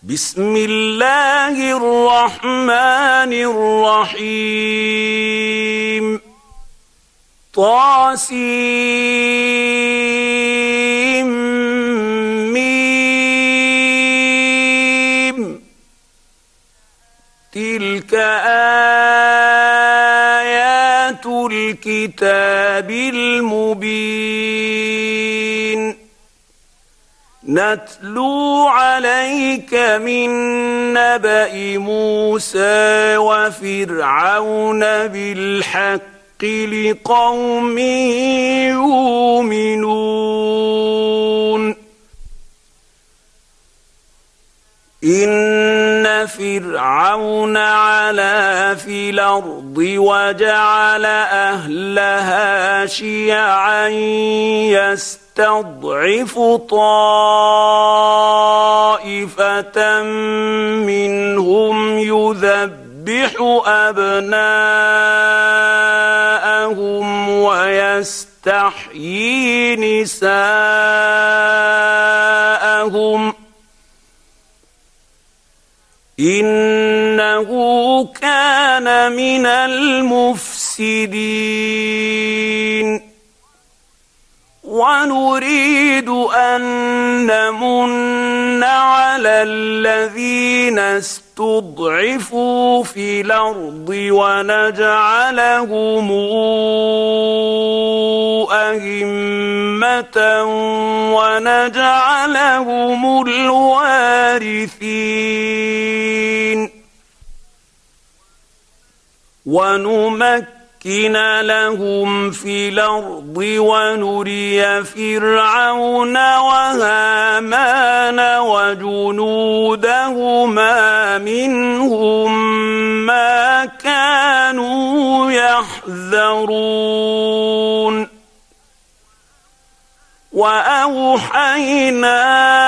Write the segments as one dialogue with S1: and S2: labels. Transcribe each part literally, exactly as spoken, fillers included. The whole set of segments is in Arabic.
S1: بسم الله الرحمن الرحيم طاسيم ميم تلك آيات الكتاب المبين نتلو عليك من نبأ موسى وفرعون بالحق لقوم يؤمنون إن فرعون علا في الأرض وجعل أهلها شيعا يستضعف طائفة منهم يذبح أبناءهم ويستحيي نساءهم إنه كان من المفسدين ونريد أن نمن على الذين استضعفوا في الأرض ونجعلهم أئمة ونجعلهم الوارثين ونمكن لهم في الأرض ونري فرعون وهامان وجنودهما منهم ما كانوا يحذرون وأوحينا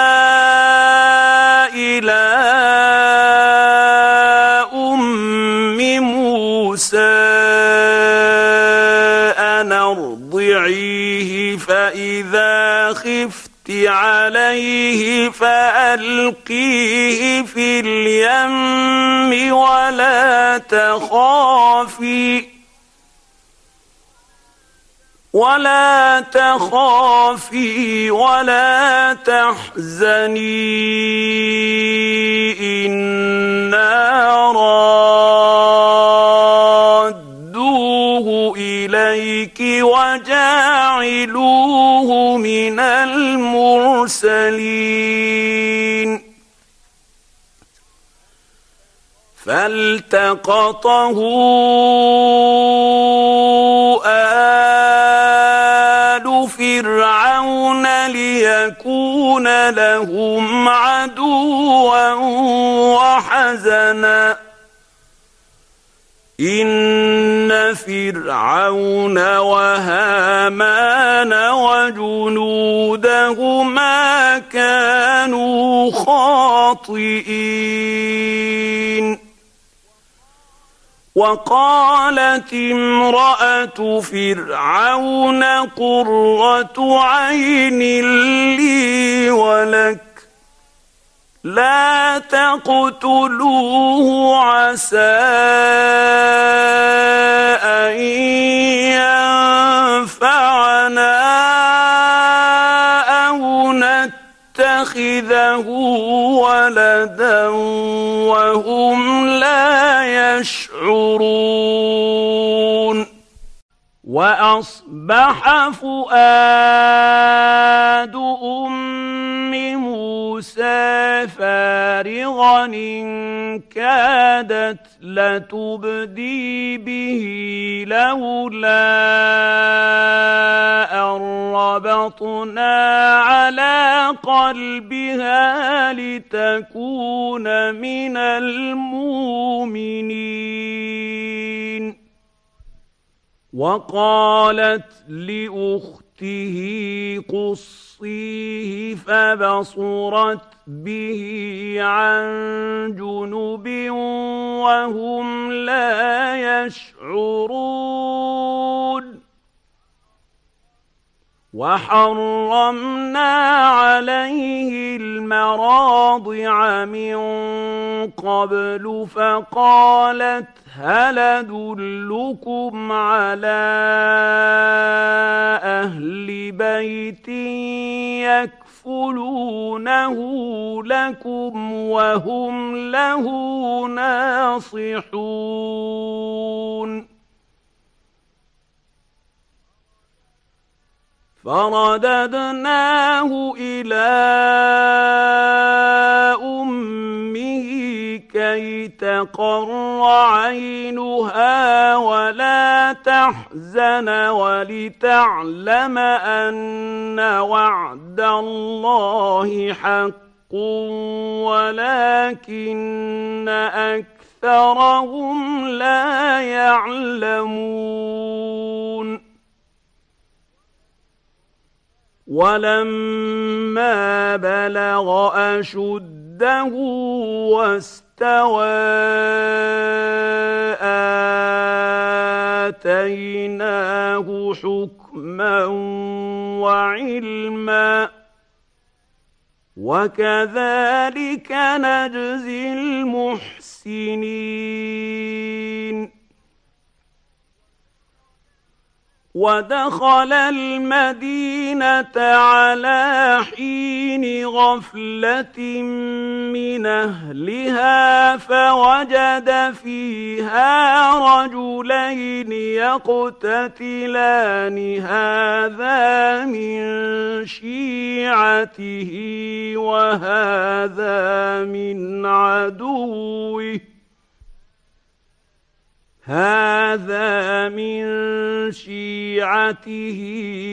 S1: إلى أم موسى أن أرضعيه فإذا خفت عليه فألقيه في اليم ولا تخافي ولا تخافي ولا تحزني إنا رادوه إليك وجاعلوه من المرسلين فالتقطه آل فرعون ليكون لهم عدوا وحزنا إن فرعون وهامان وجنودهما كانوا خاطئين وقالت امرأة فرعون قرة عين لي ولك لا تقتلوه عسى أن ينفعنا أو نتخذه ولدا وهم لا يشعرون وأصبح فؤاد أم موسى فارغا إن كادت لتبدي به لولا أن ربطنا على قلبها لتكون من المؤمنين وقالت لأخته قصيه فبصرت به عن جنب وهم لا يشعرون وحرمنا عليه المراضع من قبل فقالت هل أدلكم على أهل بيت يكفلونه لكم وهم له ناصحون فرددناه إلى أمه كي تقر عينها ولا تحزن ولتعلم أن وعد الله حق ولكن أكثرهم لا يعلمون ولما بلغ أشده واستوى آتيناه حكما وعلما وكذلك نجزي المحسنين ودخل المدينة على حين غفلة من أهلها فوجد فيها رجلين يقتتلان هذا من شيعته وهذا من عدوه هذا من شيعته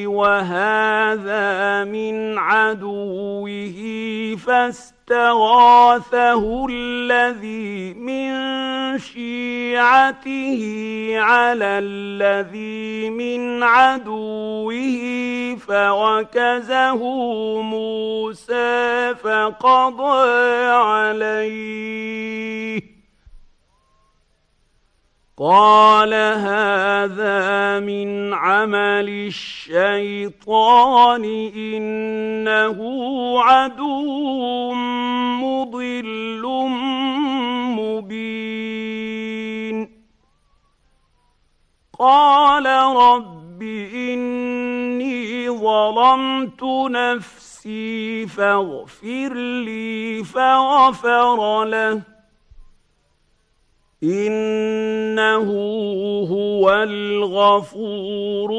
S1: وهذا من عدوه فاستغاثه الذي من شيعته على الذي من عدوه فوكزه موسى فقضى عليه قال هذا من عمل الشيطان إنه عدو مضل مبين قال رب إني ظلمت نفسي فاغفر لي فغفر له إنه هو الغفور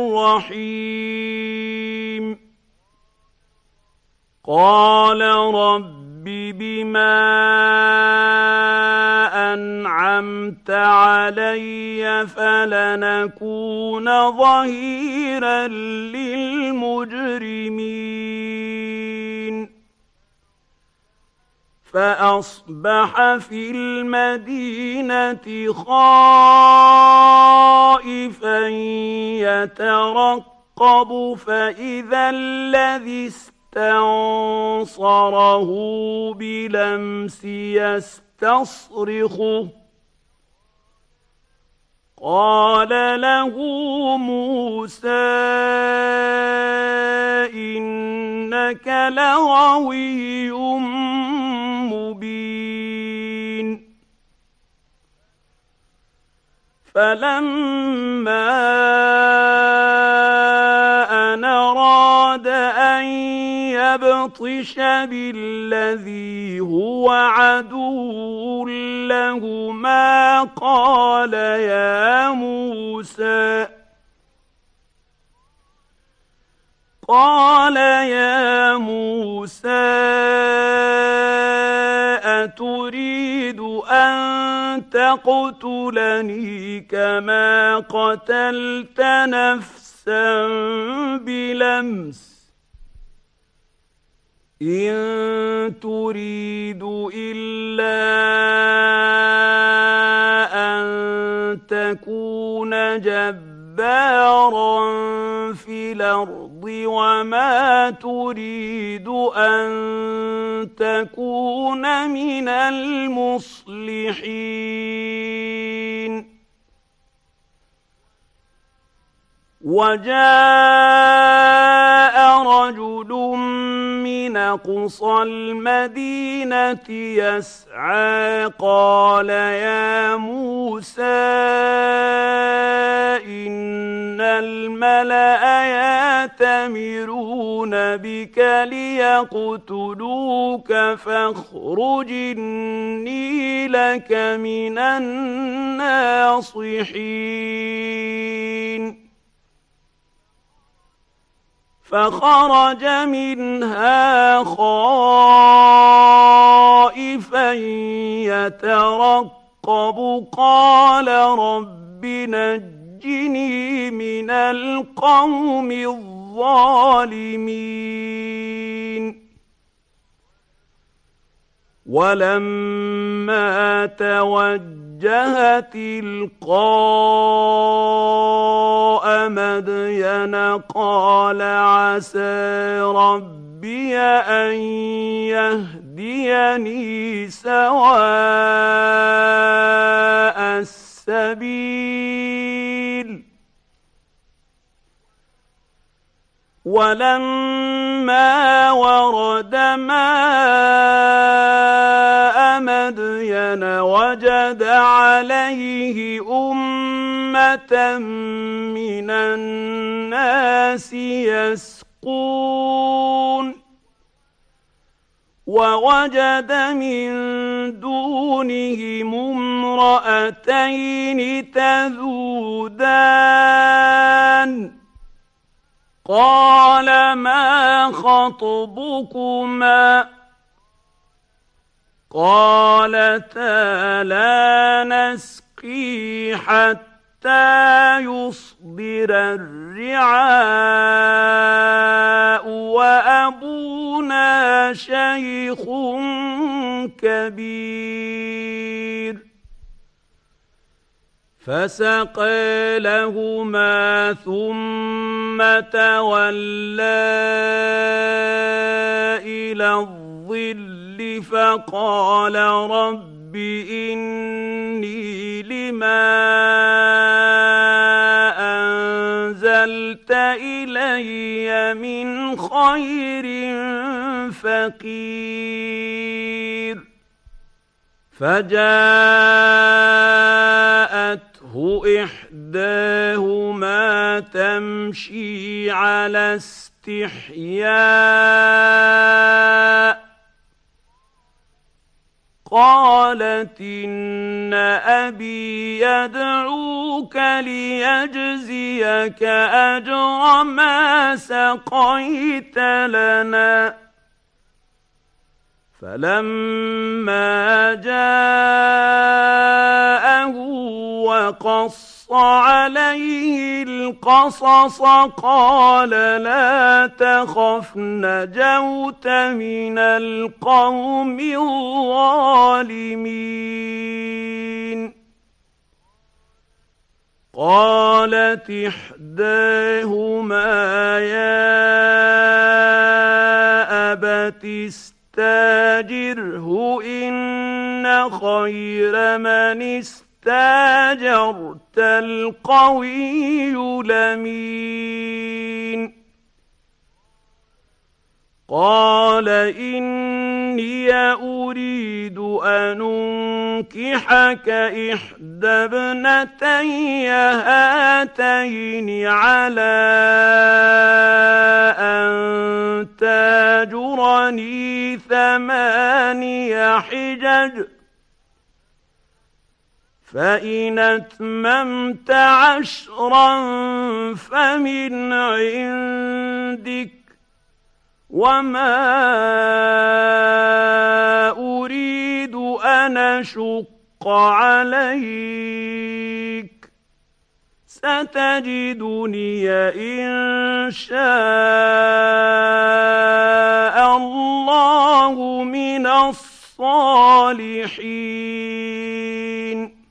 S1: الرحيم قال رب بما أنعمت علي فلنكون ظهيرا للمجرمين فأصبح في المدينة خائفا يترقب فإذا الذي استنصره بلمس يستصرخه قال له موسى إنك لغوي مبين فلما أن أراد أن يبطش بالذي هو عدو لهما قال يا موسى قال يا موسى أتريد أن تقتلني كما قتلت نفسا بلمس إن تريد إلا أن تكون جبارا في الأرض وما تريد أن تكون من المصلحين وجاء أقصى المدينة يسعى قال يا موسى إن الملأ يأتمرون بك ليقتلوك فاخرج إني لك من الناصحين فخرج منها خائفا يترقب قال رب نجني من القوم الظالمين ولما توجه تلقاء مدين قال عسى ربي أن يهديني سواء السبيل ولما ورد ماء مدين وجد عليه أمة من الناس يسقون ووجد من دونهم امرأتين تذودان قال ما خطبكما قالتا لا نسقي حتى يصدر الرعاء وأبونا شيخ كبير فسقى لهما ثم تولى إلى الظل فقال رب إني لما أنزلت إلي من خير فقير فجاءته إحداهما تمشي على استحياء قالت إن أبي يدعوك ليجزيك أجر ما سقيت لنا فلما جاءه وقص عليه القصص قال لا تخف نجوت من القوم الظالمين قالت إحداهما يا أبت استاجره إن خير من استاجرت القوي الأمين قال إني أريد أن أنكحك إحدى ابنتي هاتين على أن تاجرني ثماني حجج فإن أتممت عشرا فمن عندك وما أريد أن أشق عليك ستجدني إن شاء الله من الصالحين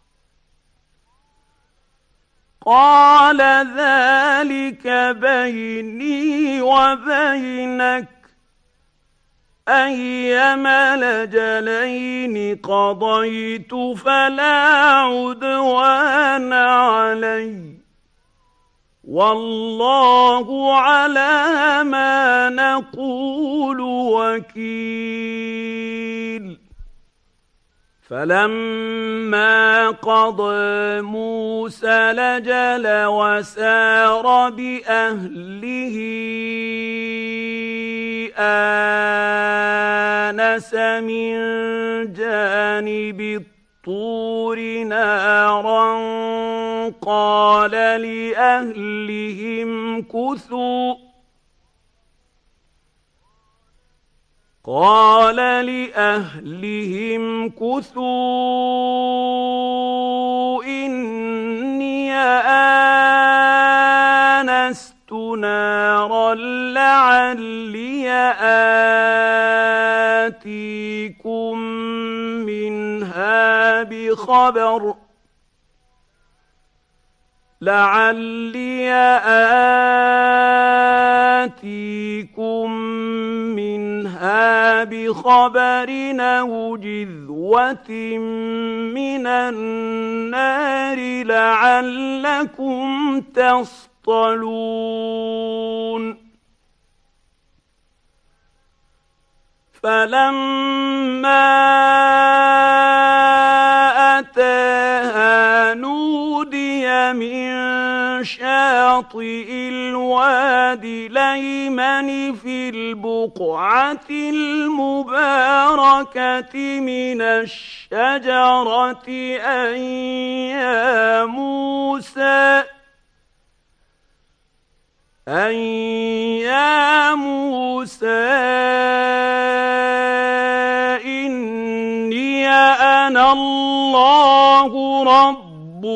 S1: قال ذلك بيني وبينك أيما الأجلين قضيت فلا عدوان علي والله على ما نقول وكيل. فلما قضى موسى الأجل وسار بأهله آنس من جانب الطور نارا قال لأهلهم كثوا قال لأهلهم كثوا إني آنست نارا لعلي آتيكم منها بخبر لعلي آتيكم منها بخبر أو جذوة من النار لعلكم تصطلون. فلما أتاها نودي من شاطئ الوادي الأيمن في البقعة المباركة من الشجرة أن يا موسى أن يا موسى إني أنا الله رب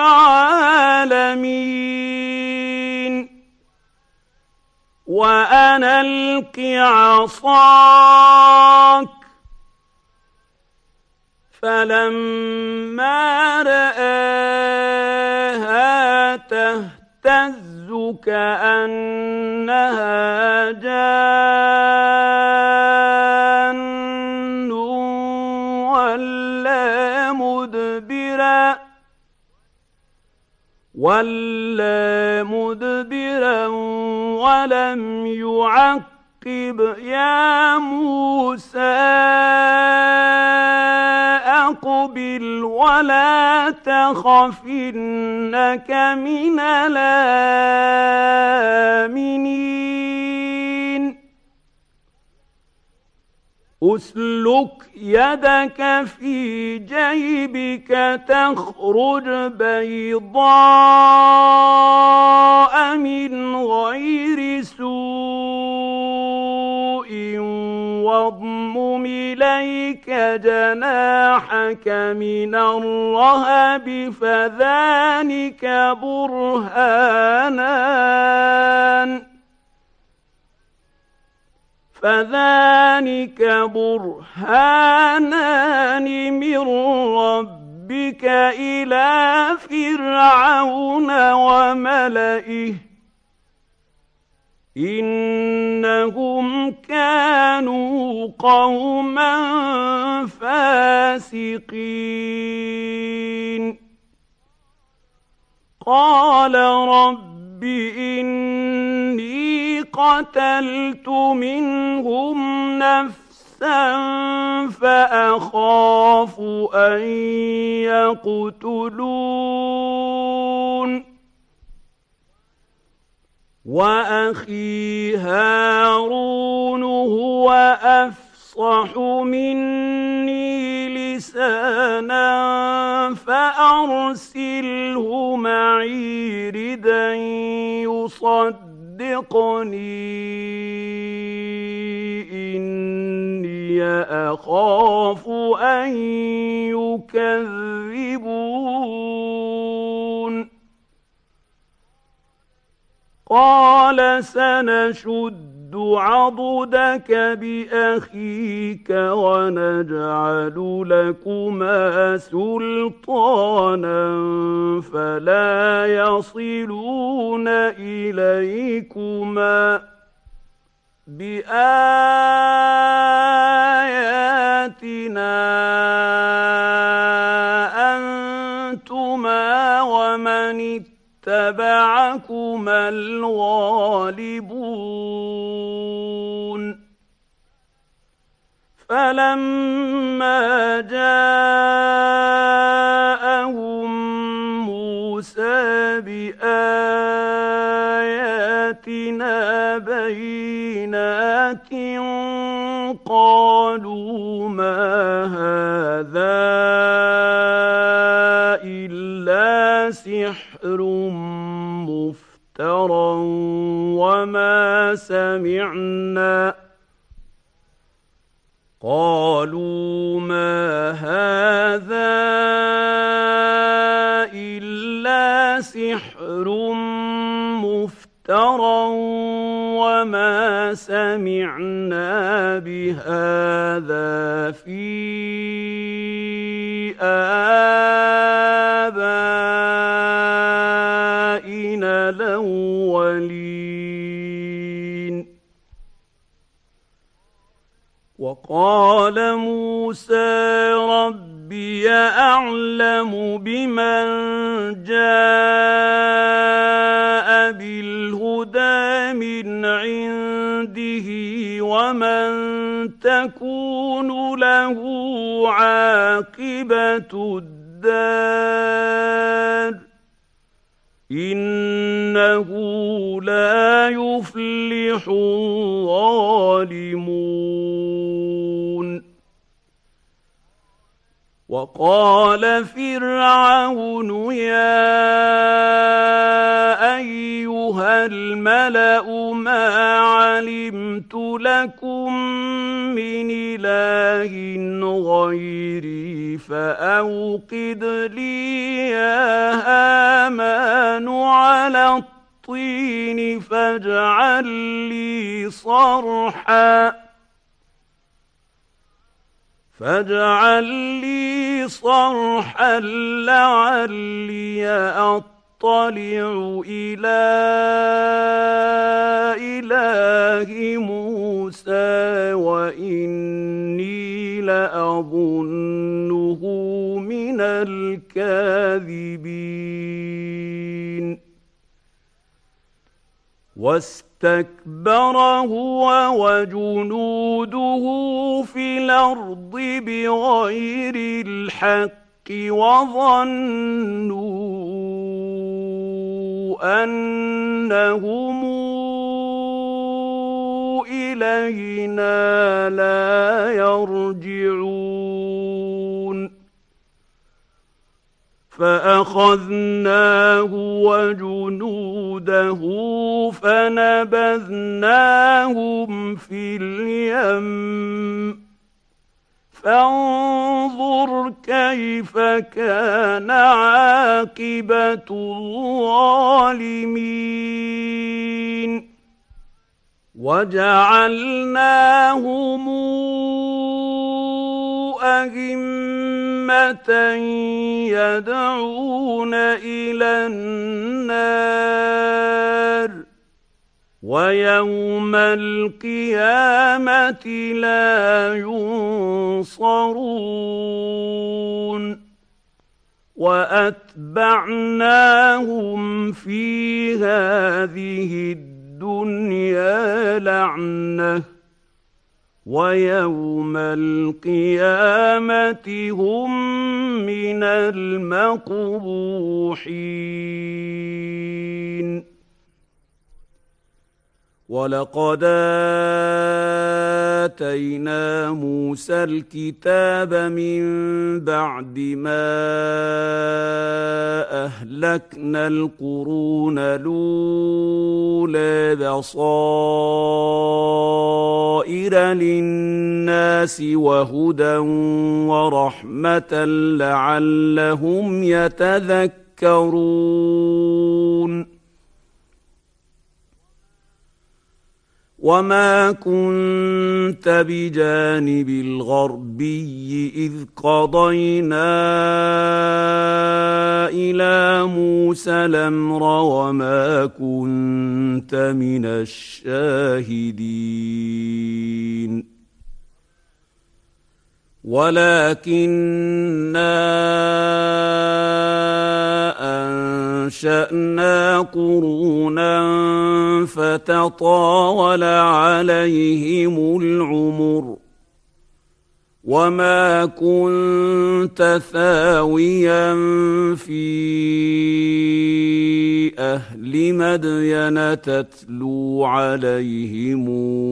S1: العالمين وأنا ألق عصاك. فلما رآها تهتز كأنها جان ولا مدبرا ولا مدبرا ولم يعقب يا موسى أقبل ولا تخف إنك من الآمنين. أسلك يدك في جيبك تخرج بيضاء من غير سوء واضمم إليك جناحك من الرهب فذلك برهانان فذلك برهانان من ربك إلى فرعون وملئه إنهم كانوا قوما فاسقين. قال رب إني قتلت منهم نفسا فأخاف أن يقتلون وأخي هارون هو أفصح مني لسانا فأرسله معي ردا يصدقني إني أخاف أن يكذبون. قال سنشد عضدك بأخيك ونجعل لكما سلطانا فلا يصلون إليكما بآياتنا أنتما ومن اتبعكما اتبعكما الغالبون فلما جاءهم موسى بآياتنا بينات قالوا ما هذا إلا سحر مفترى وما سمعنا قالوا ما هذا إلا سحر مفترى وما سمعنا بهذا في آبائنا الأولين وقال موسى ربي أعلم بمن جاء بالهدى من عنده ومن تكون له عاقبة الدار إنه لا يفلح الظالمون وقال فرعون يا أيها الملأ ما علمت لكم من إله غيري فأوقد لي يا هامان على الطين فاجعل لي صرحا فاجعل لي صرحا لعلي أطلع إلى إله موسى وإني لأظنه من الكاذبين واستكبر هو وجنوده في الأرض بغير الحق وظنوا أنهم إلينا لا يرجعون فأخذناه وجنوده فنبذناهم في اليم فانظر كيف كان عاقبة الظالمين وجعلناهم أئمة يدعون إلى النار ويوم القيامة لا ينصرون وأتبعناهم في هذه الدنيا لعنة ويوم القيامة هم من المقبوحين ولقد آتينا موسى الكتاب من بعد ما أهلكنا القرون الأولى بصائر للناس وهدى ورحمة لعلهم يتذكرون وما كنت بجانب الغربي إذ قضينا إلى موسى الأمر وما كنت من الشاهدين ولكننا أنشأنا قرونا فتطاول عليهم العمر وما كنت ثاويا في أهل مدين تتلو عليهم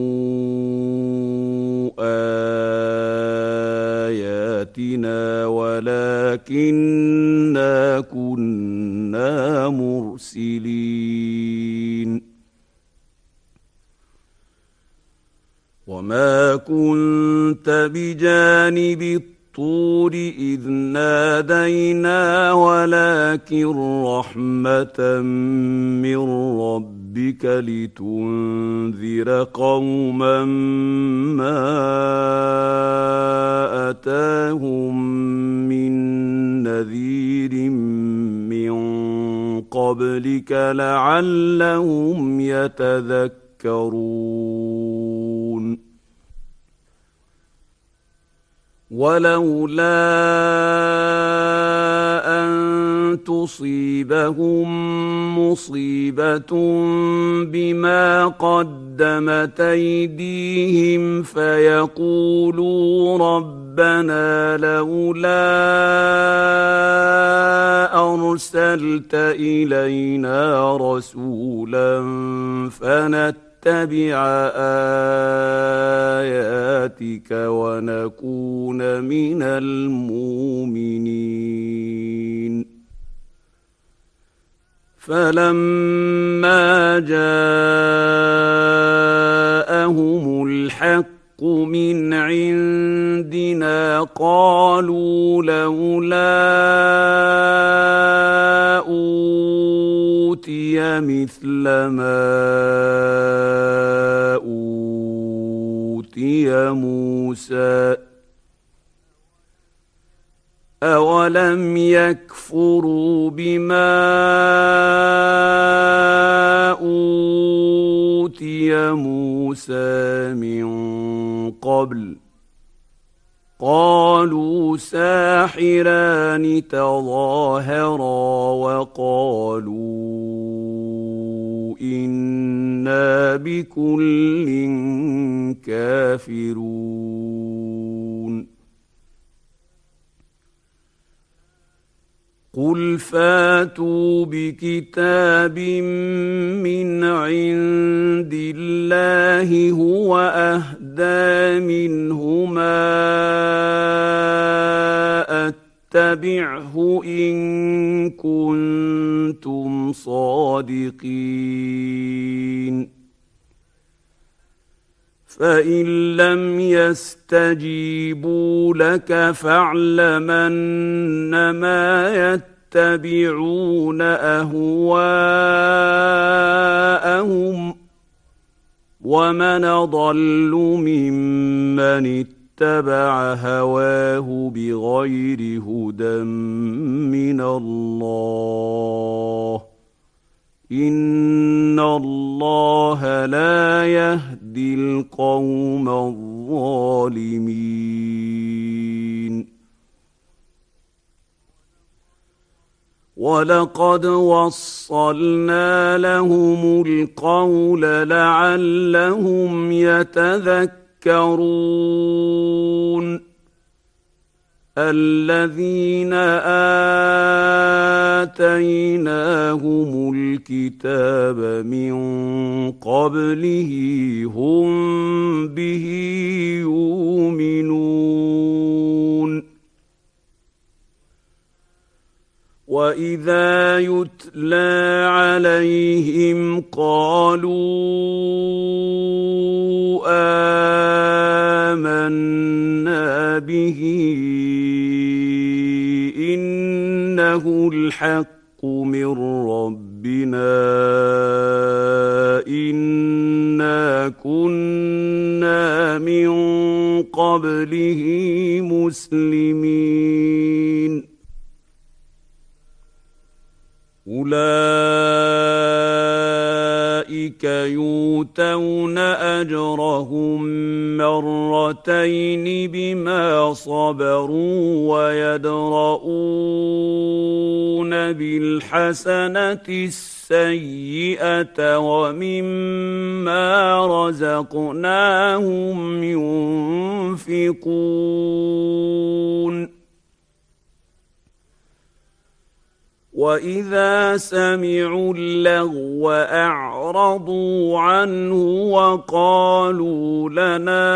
S1: آياتنا ولكننا كنا مرسلين وما كنت بجانب الطور إذ نادينا ولكن رحمة من ربك لتنذر قوما ما أتاهم من نذير من قبلك لعلهم يتذكرون ولولا أن تصيبهم مصيبة بما قدمت أيديهم فيقولوا ربنا لولا أرسلت إلينا رسولا فنتبع نتبع آياتك ونكون من المؤمنين فلما جاءهم الحق من عندنا قالوا لولا أوتي مثل ما أوتي موسى أولم يكفروا بما أوتي موسى من قبل قالوا ساحران تظاهرا وقالوا إنا بكل كافرون قل فاتوا بكتاب من عند الله هو أهدى منهما أتبعه إن كنتم صادقين فإن لم يستجيبوا لك فاعلم أنما يتبعون أهواءهم ومن أضل ممن اتبع هواه بغير هدى من الله إن الله لا يهدي القوم الظالمين ولقد وصلنا لهم القول لعلهم يتذكرون الذين آتيناهم الكتاب من قبله هم به يؤمنون وإذا يتلى عليهم قالوا آمنا به إنه الحق من ربنا إنا كنا من قبله مسلمين أولئك يؤتون أجرهم مرتين بما صبروا ويدرؤون بالحسنة السيئة السيئة ومما رزقناهم ينفقون وإذا سمعوا اللغو أعرضوا عنه وقالوا لنا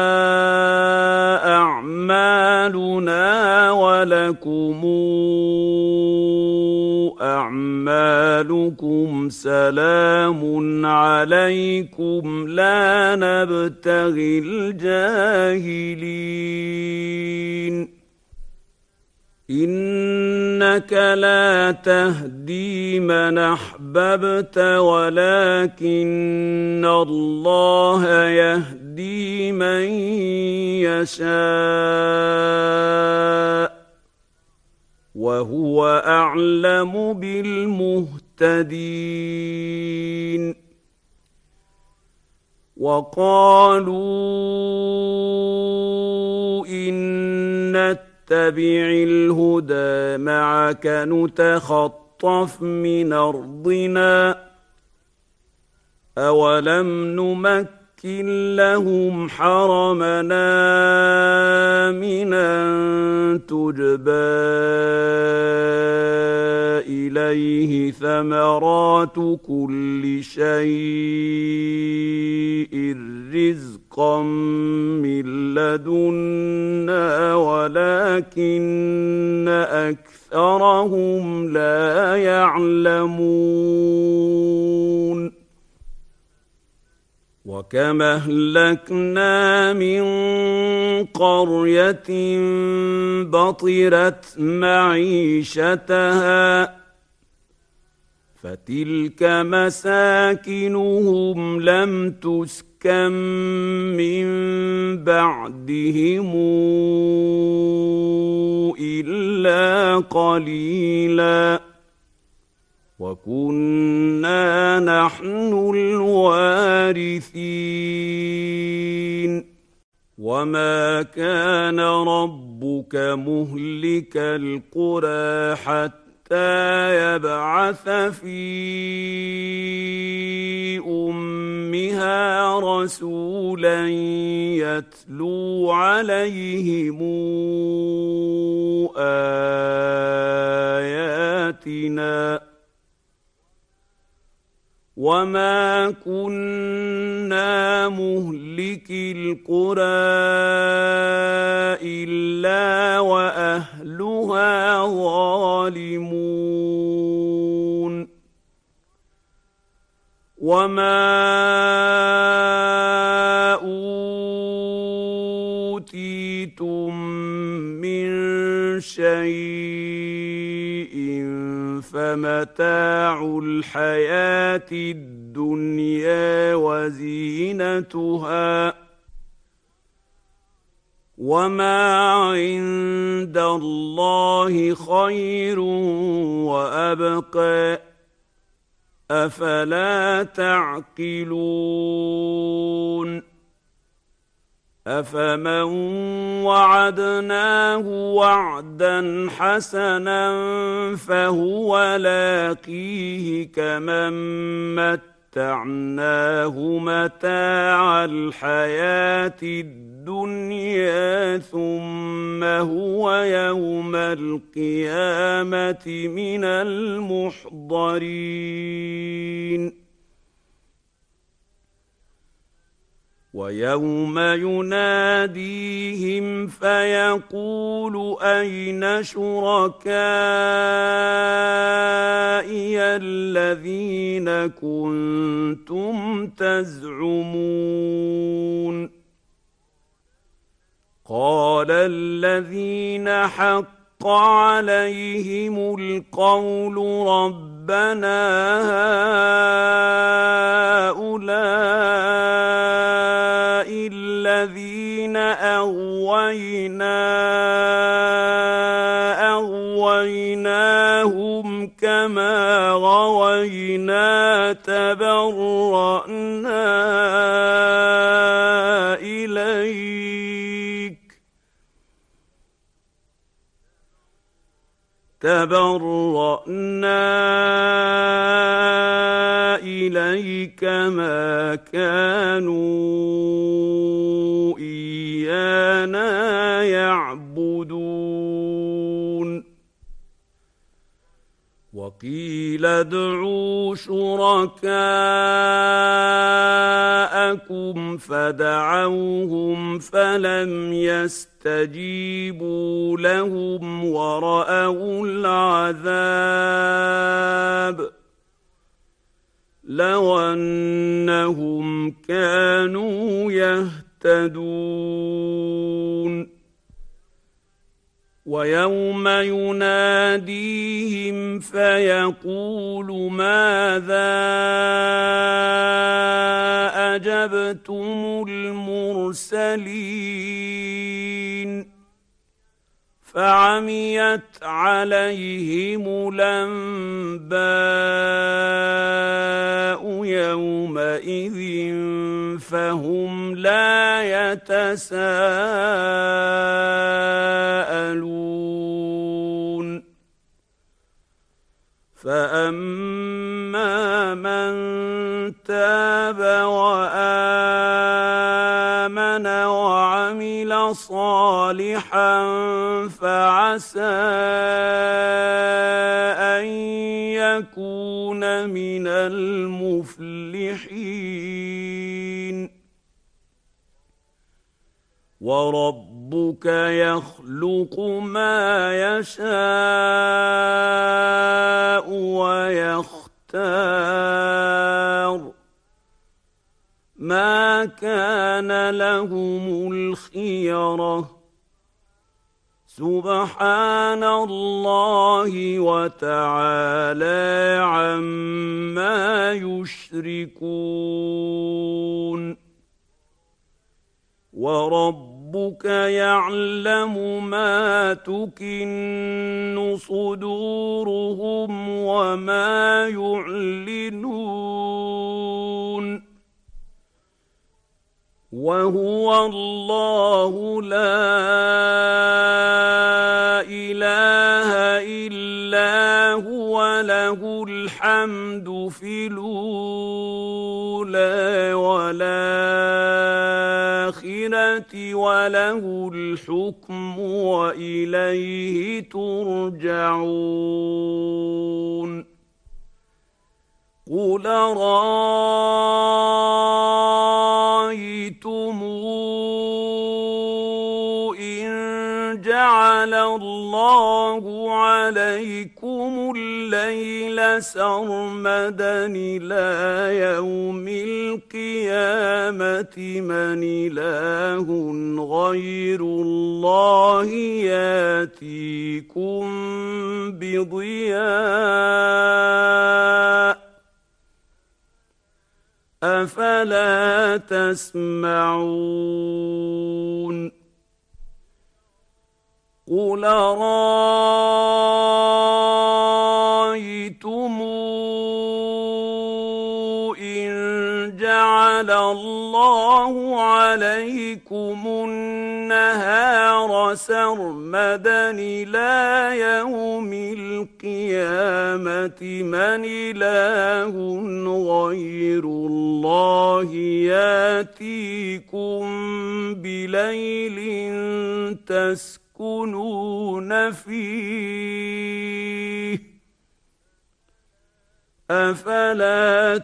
S1: أعمالنا ولكم أعمالكم سلام عليكم لا نبتغي الجاهلين إنك لا تهدي من أحببت ولكن الله يهدي من يشاء وهو أعلم بالمهتدين وقالوا إن اتبع الهدى معك نتخطف من أرضنا أولم نمكن لهم حرمنا آمنا تجبى إليه ثمرات كل شيء رزقا من لدنا ولكن أكثرهم لا يعلمون وكم أهلكنا من قرية بطرت معيشتها فتلك مساكنهم لم تسكن من بعدهم إلا قليلا وكنا نحن الوارثين وما كان ربك مهلك القرى حتى يبعث في أمها رسولا يتلو عليهم آياتنا وما كنا مهلك القرى إلا وأهلها ظالمون وما أوتيتم من شيء فمتاع الحياة الدنيا وزينتها وما عند الله خير وأبقى أفلا تعقلون أفمن وعدناه وعدا حسنا فهو لاقيه كمن متعناه متاع الحياة الدنيا ثم هو يوم القيامة من المحضرين ويوم يناديهم فيقول أين شركائي الذين كنتم تزعمون قال الذين حق عليهم القول ربنا هؤلاء الذين أغوينا أغويناهم كما غوينا تبرأنا إليك تبرأنا إليك ما كانوا إيانا يعبدون وقيل ادعوا شركاءكم فدعوهم فلم يستجيبوا لهم ورأوا العذاب لو أنهم كانوا يهتدون ويوم يناديهم فيقول ماذا أجبتم المرسلين فعميت عليهم الأنباء يومئذ فهم لا يتساءلون فأما من تاب وآمن وعمل صالحا فعسى أن يكون من المفلحين وربك يخلق ما يشاء ويختار ما كان لهم الخيرة سبحان الله وتعالى عما يشركون وربك يعلم ما تكن صدورهم وما يعلنون وهو الله لا إله إلا هو له الحمد في الأولى والآخرة وله الحكم وإليه ترجعون قل رأيتم إن جعل الله عليكم الليل سرمدا إلى يوم القيامة من إله غير الله ياتيكم بضياء أفلا تسمعون قل رأيتم إن جعل الله عليكم النهار سرمدا إلى يوم القيامة من إله غير الله ياتيكم بليل تسكنون فيه أفلا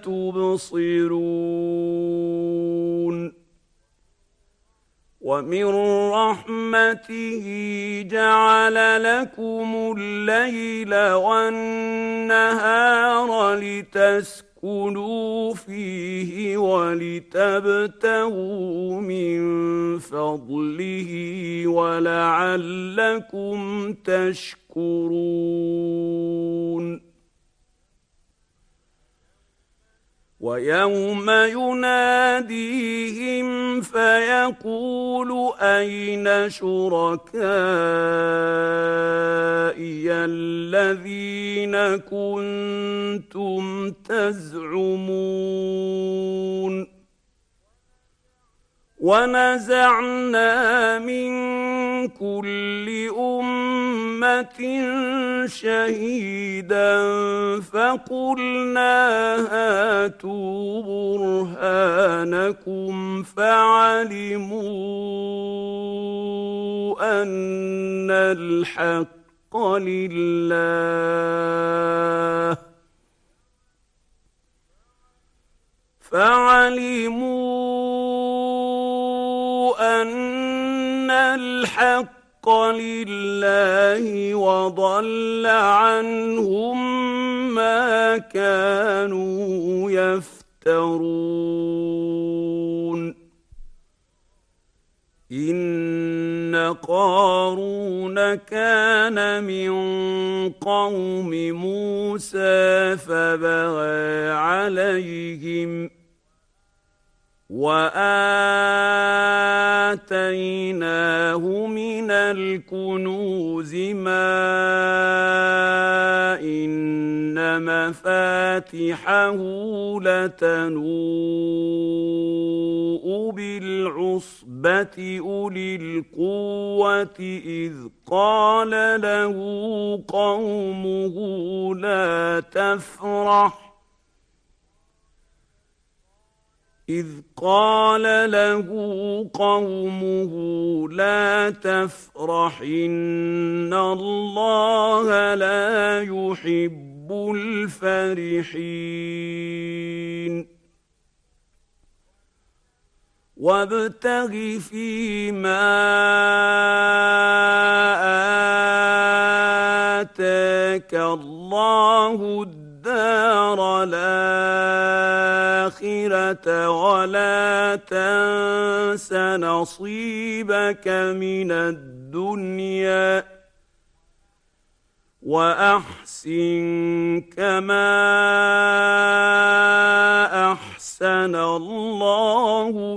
S1: تبصرون ومن رحمته جعل لكم الليل والنهار لتسكنوا فيه ولتبتغوا من فضله ولعلكم تشكرون ويوم يناديهم فيقول أين شركائي الذين كنتم تزعمون ونزعنا من كل أمة أمة شهيدا فقلنا هاتوا برهانكم فعلموا أن الحق لله فعلموا أن الحق لله وضل عنهم ما كانوا يفترون إن قارون كان من قوم موسى فبغى عليهم وآتيناه من الكنوز ما إن مفاتحه لتنوء بالعصبة أولي القوة إذ قال له قومه لا تفرح إذ قال له قومه لا تفرح إن الله لا يحب الفرحين وابتغ فيما آتاك الله الدار الآخرة ولا تنس نصيبك من الدنيا وأحسن كما أحسن الله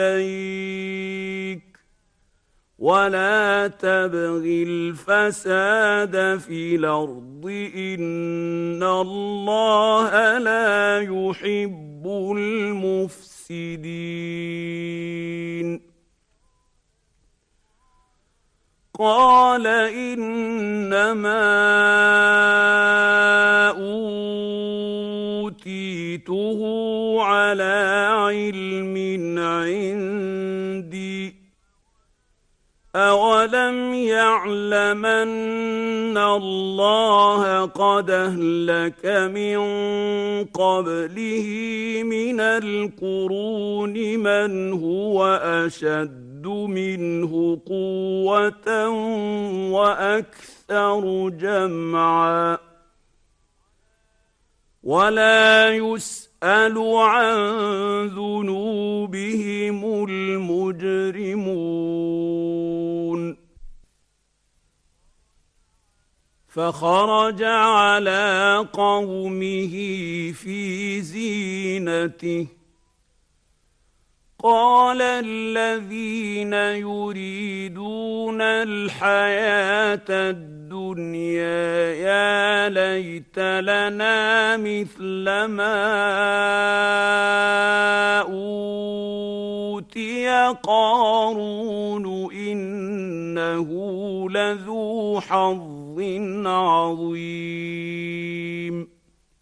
S1: إليك ولا تبغ الفساد في الأرض إن الله لا يحب المفسدين قال إنما أوتيته على علم عندي أولم يعلمن الله قد أهلك من قبله من القرون من هو أشد منه قوة وأكثر جمعا ولا يسأل عن ذنوبهم المجرمون فخرج على قومه في زينته قال الذين يريدون الحياة الدنيا يا ليت لنا مثل ما أوتي قارون إنه لذو حظ عظيم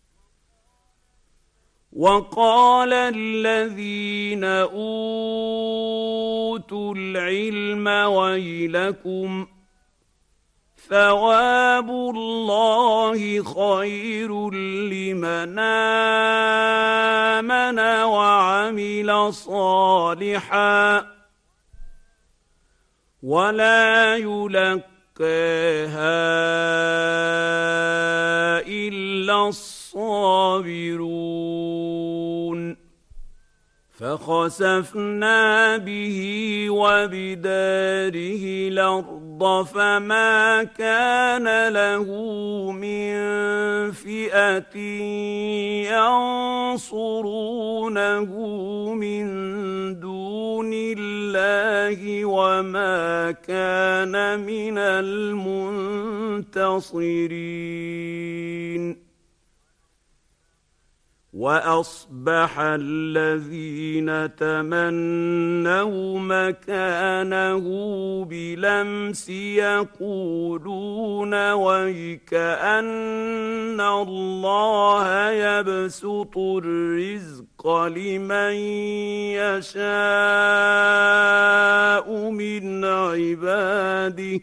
S1: وقال الذين أوتوا العلم ويلكم ثواب الله خير لمن آمن وعمل صالحا ولا يلقاها إلا الصابرون فخسفنا به وبداره الأرض فما كان له من فئة ينصرونه من دون الله وما كان من المنتصرين وأصبح الذين تمنوا مكانه بلمس يقولون ويكأن الله يبسط الرزق لمن يشاء من عباده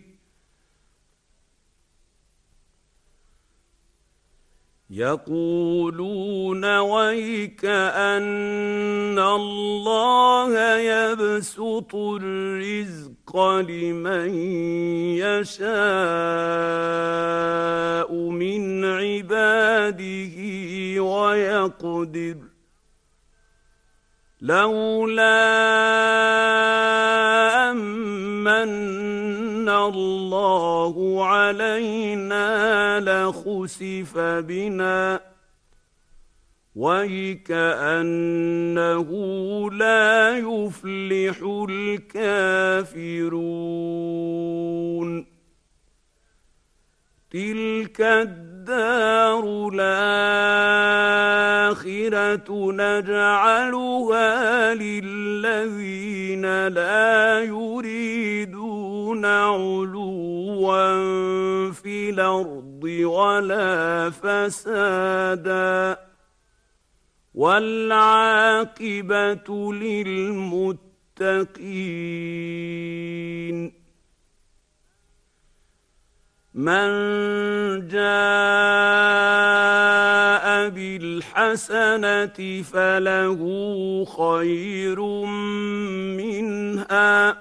S1: يقولون ويكأن الله يبسط الرزق لمن يشاء من عباده ويقدر لولا أمن الله علينا لخسف بنا ويكأنه لا يفلح الكافرون تلك الدار الآخرة نجعلها للذين لا يريدون علوا في الأرض ولا فسادا والعاقبة للمتقين من جاء بالحسنة فله خير منها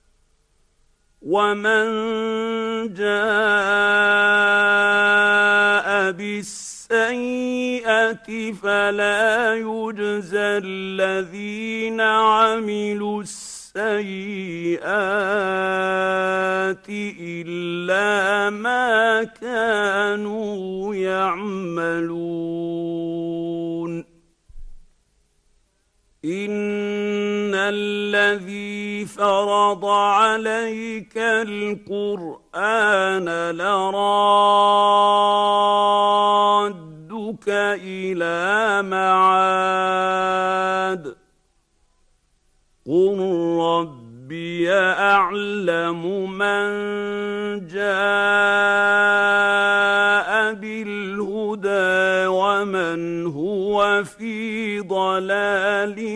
S1: ومن جاء بالسيئة فلا يجزى الذين عملوا السيئات إلا ما كانوا يعملون إن الذي فرض عليك القرآن لرادك إلى معاد قل ربي أعلم من جاء بالهدى ومن هو في ضلال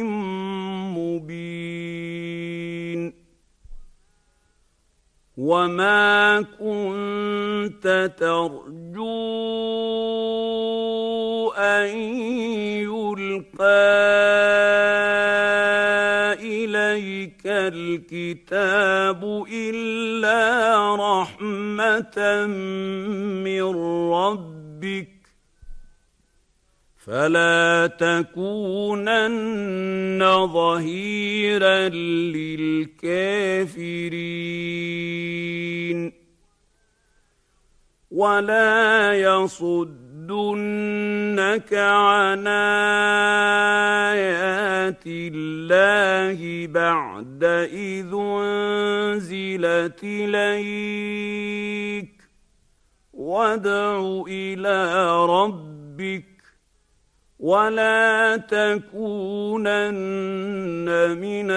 S1: مبين وما كنت ترجو أن يلقى إليك الكتاب إلا رحمة من ربك فلا تكونن ظهيرا للكافرين ولا يصدنك عن آيات الله بعد إذ أنزلت إليك وادع إلى ربك ولا تكونن من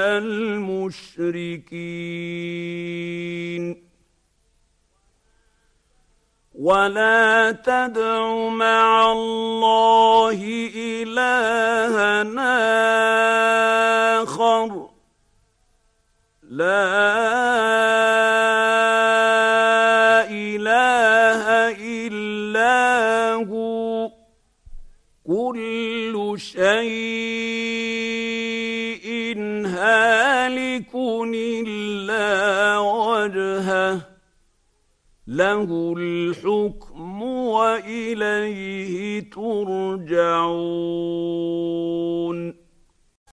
S1: المشركين ولا تدع مع الله إلها آخر لا إله إلا هو كل شيء هالك إلا وجهه له الحكم وإليه ترجعون